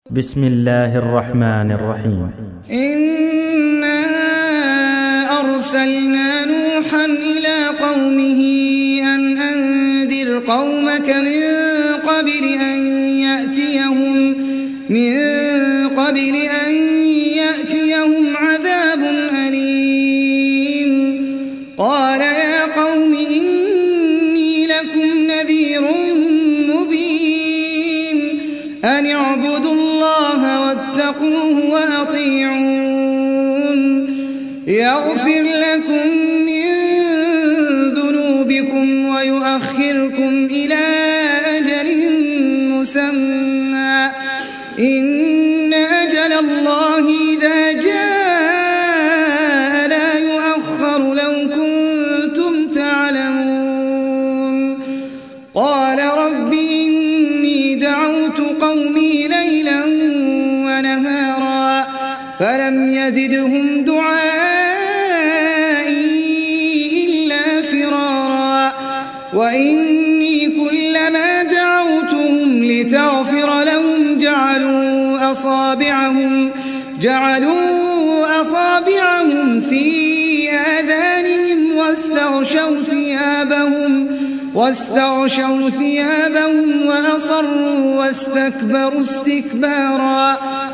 بسم الله الرحمن الرحيم. إنا أرسلنا نوحا إلى قومه أن أنذر قومك من قبل أن يأتيهم عذاب أليم. قال يا قوم إني لكم نذير مبين أن اعبدوا الله واتقوه وأطيعون يغفر لكم من ذنوبكم ويؤخركم إلى أجل مسمى إن أجل الله إذا جاء لا يؤخر لو كنتم تعلمون. قال رب إني دعوت قومي ليلا ونهارا فلم يزدهم دعائي إلا فرارا وإني كلما دعوتهم لتغفر لهم جعلوا أصابعهم في آذانهم واستغشوا ثيابهم وأصروا واستكبروا استكبارا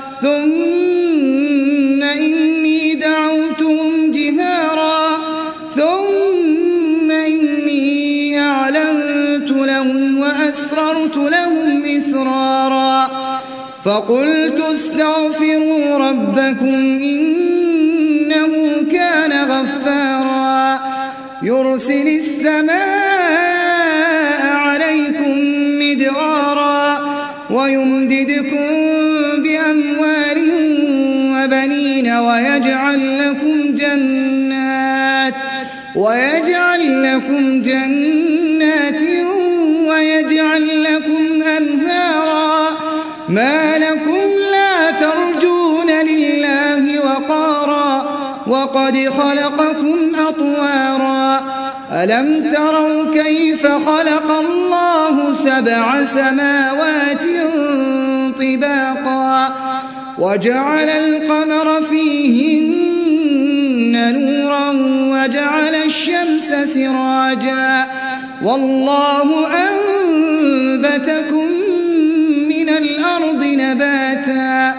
ثم إني دعوتهم جهارا ثم إني أعلنت لهم وأسررت لهم إسرارا فقلت استغفروا ربكم إنه كان غفارا يرسل السماء عليكم مدرارا ويمددكم بأموال وبنين ويجعل لكم جنات ويجعل لكم أنهارا ما لكم لا ترجون لله وقارا وقد خلقكم أطوارا ألم تروا كيف خلق الله 7 سماوات طباقا وجعل القمر فيهن نورا وجعل الشمس سراجا والله أنبتكم من الأرض نباتا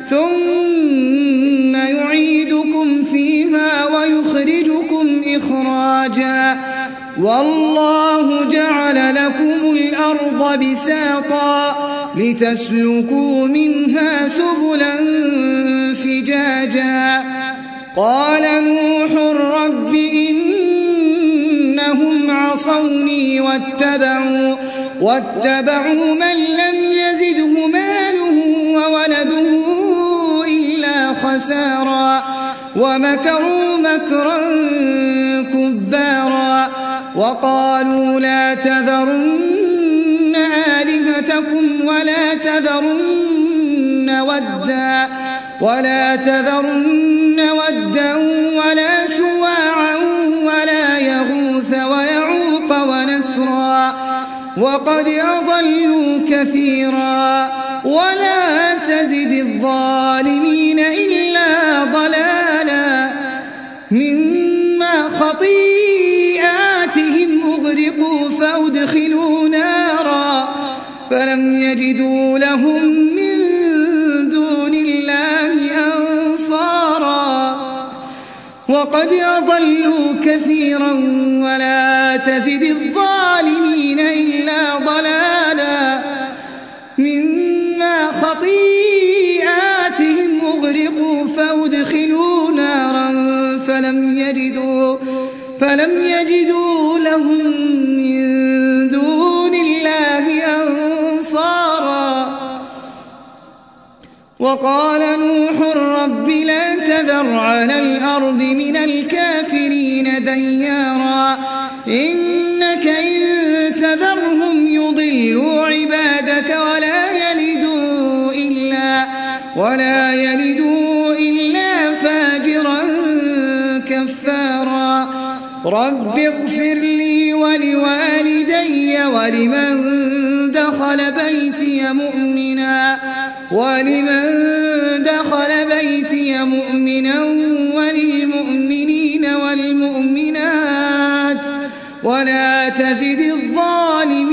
ثم يعيدكم فيها ويخرجكم إخراجا والله جعل لكم الأرض بساطا لتسلكوا منها سبلا فجاجا قال نوح رب إنهم عصوني واتبعوا من لم يزده ماله وولده إلا خسارا ومكروا مكرا كبارا وقالوا لا تذرن آلهتكم ولا تذرن ودا ولا سواعا ولا يغوث ويعوق ونسرا وقد أضلوا كثيرا ولا تزد الظالمين إلا ضلالا مما خطيئاتهم أغرقوا فأدخلوا نارا فلم يجدوا لهم من دون الله أنصارا وقد أضلوا كثيرا ولا تزد الظالمين إلا ضلالا مما خطيئاتهم أغرقوا فأدخلوا نارا فلم يجدوا لهم من دون الله أنصارا وقال نوح رب لا تذر على الأرض من الكافرين ديارا إنك إن تذرهم يضلوا عبادك ولا يلدوا إلا فاجرا كفارا رب اغفر لي ولوالدي ولمن دخل بيتي مؤمنا ولمن دخل بيتي مؤمنا وللمؤمنين والمؤمنات ولا تزد الظالمين